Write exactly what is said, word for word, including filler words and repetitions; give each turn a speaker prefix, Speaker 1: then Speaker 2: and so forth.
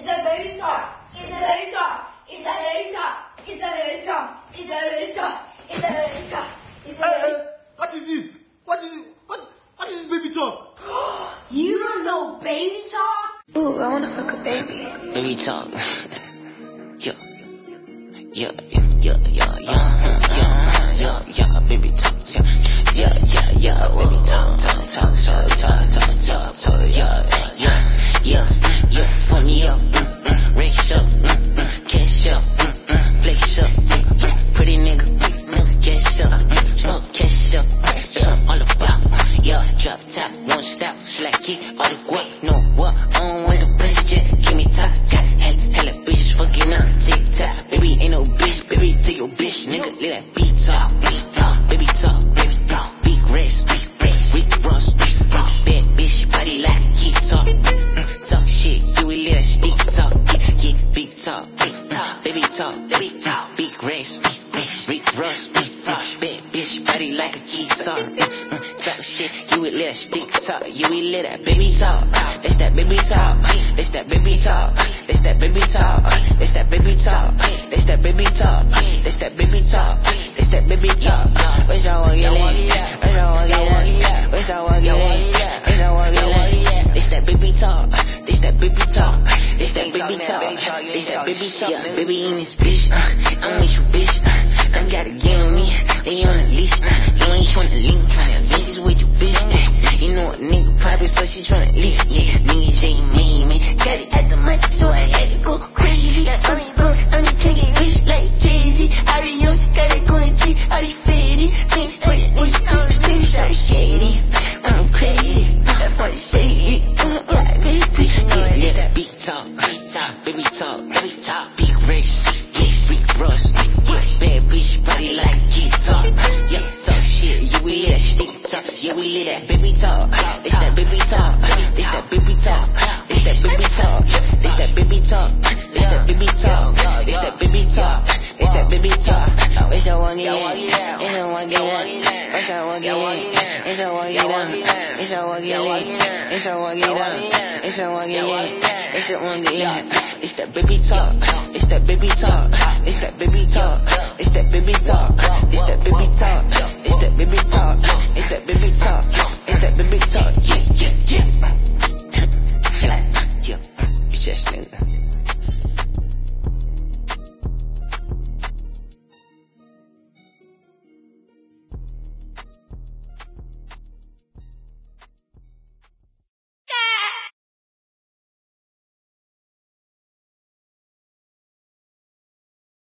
Speaker 1: that baby talk. It's that baby talk. It's that baby talk. It's that baby talk. It's that baby talk. It's that baby talk. It's that baby talk.
Speaker 2: What is this? What is what? What is this baby talk?
Speaker 1: You don't know baby talk?
Speaker 3: Ooh, I wanna fuck a baby.
Speaker 4: Baby talk. Yeah. Yeah, yeah, yeah, yeah, yeah, yeah, yeah, baby talk. Yeah, yeah, yeah, baby talk, talk, talk, talk, talk, talk, talk, talk, yeah, yeah, yeah, yeah, fuck me up, mm, mm, race up, mm, mm, cash up, mm, mm, flex up, mm, yeah, pretty nigga, mm, cash up, mm, cash up, that's what I'm all about, yeah, drop top, won't stop, slack it, all the guap, no what, I don't want the press jet, give me top, got hella, hella bitches fucking up, tick tock, baby ain't no bitch, baby take your bitch, nigga, let that beat talk, beat talk, baby talk, baby talk, big rest, big rest, Rick Ross, Rick Ross, bad bitch, body like guitar, talk shit, you will let that stick talk, yeah, yeah, big talk, big talk, baby talk, baby talk, big rest, Rick Ross, Rick Ross, bad bitch, body like a guitar, talk shit, you will let that stick talk, you will let that baby talk, that's that baby talk, that's that baby talk, that's that baby talk, that's that baby talk, that's that baby talk, that's that baby talk, that's that baby talk, wish I walk it in, wish I walk it in, wish I walk it in, wish I walk it in, it's that baby talk, it's that baby talk, it's that baby talk, it's that baby talk, yeah, baby in this bitch, uh, I'm with you bitch, uh, I gotta get on me, they on the leash, uh, you ain't tryna link, this is with you bitch, uh, you know a nigga private so she tryna leak, yeah, niggas ain't me, man, got it at the money, so I had to go crazy, I'm the bro, I'm the king, rich like Jay-Z, Arios, got it going G, all these fitty, things put it in, I'm still so shady, I'm crazy, that party shady, uh, uh, baby, yeah, yeah, that big talk, big talk, baby talk, baby talk, big race, yeah, Rick Ross, yeah, bad bitch, body like guitar, yeah, talk shit, you will let that stick talk, yeah, we let that baby talk, it's that baby talk, it's that baby talk, it's that baby talk, it's that baby talk, it's that baby talk, it's that baby talk, it's that baby talk, wish I walk it in, wish I walk it in, wish I walk it in, wish I walk it down, wish I walk it in, wish I walk it down, wish I walk it in, wish I walk it in, it's that baby talk, it's that baby talk, it's that baby talk, it's that baby talk, it's that baby talk, it's that baby talk.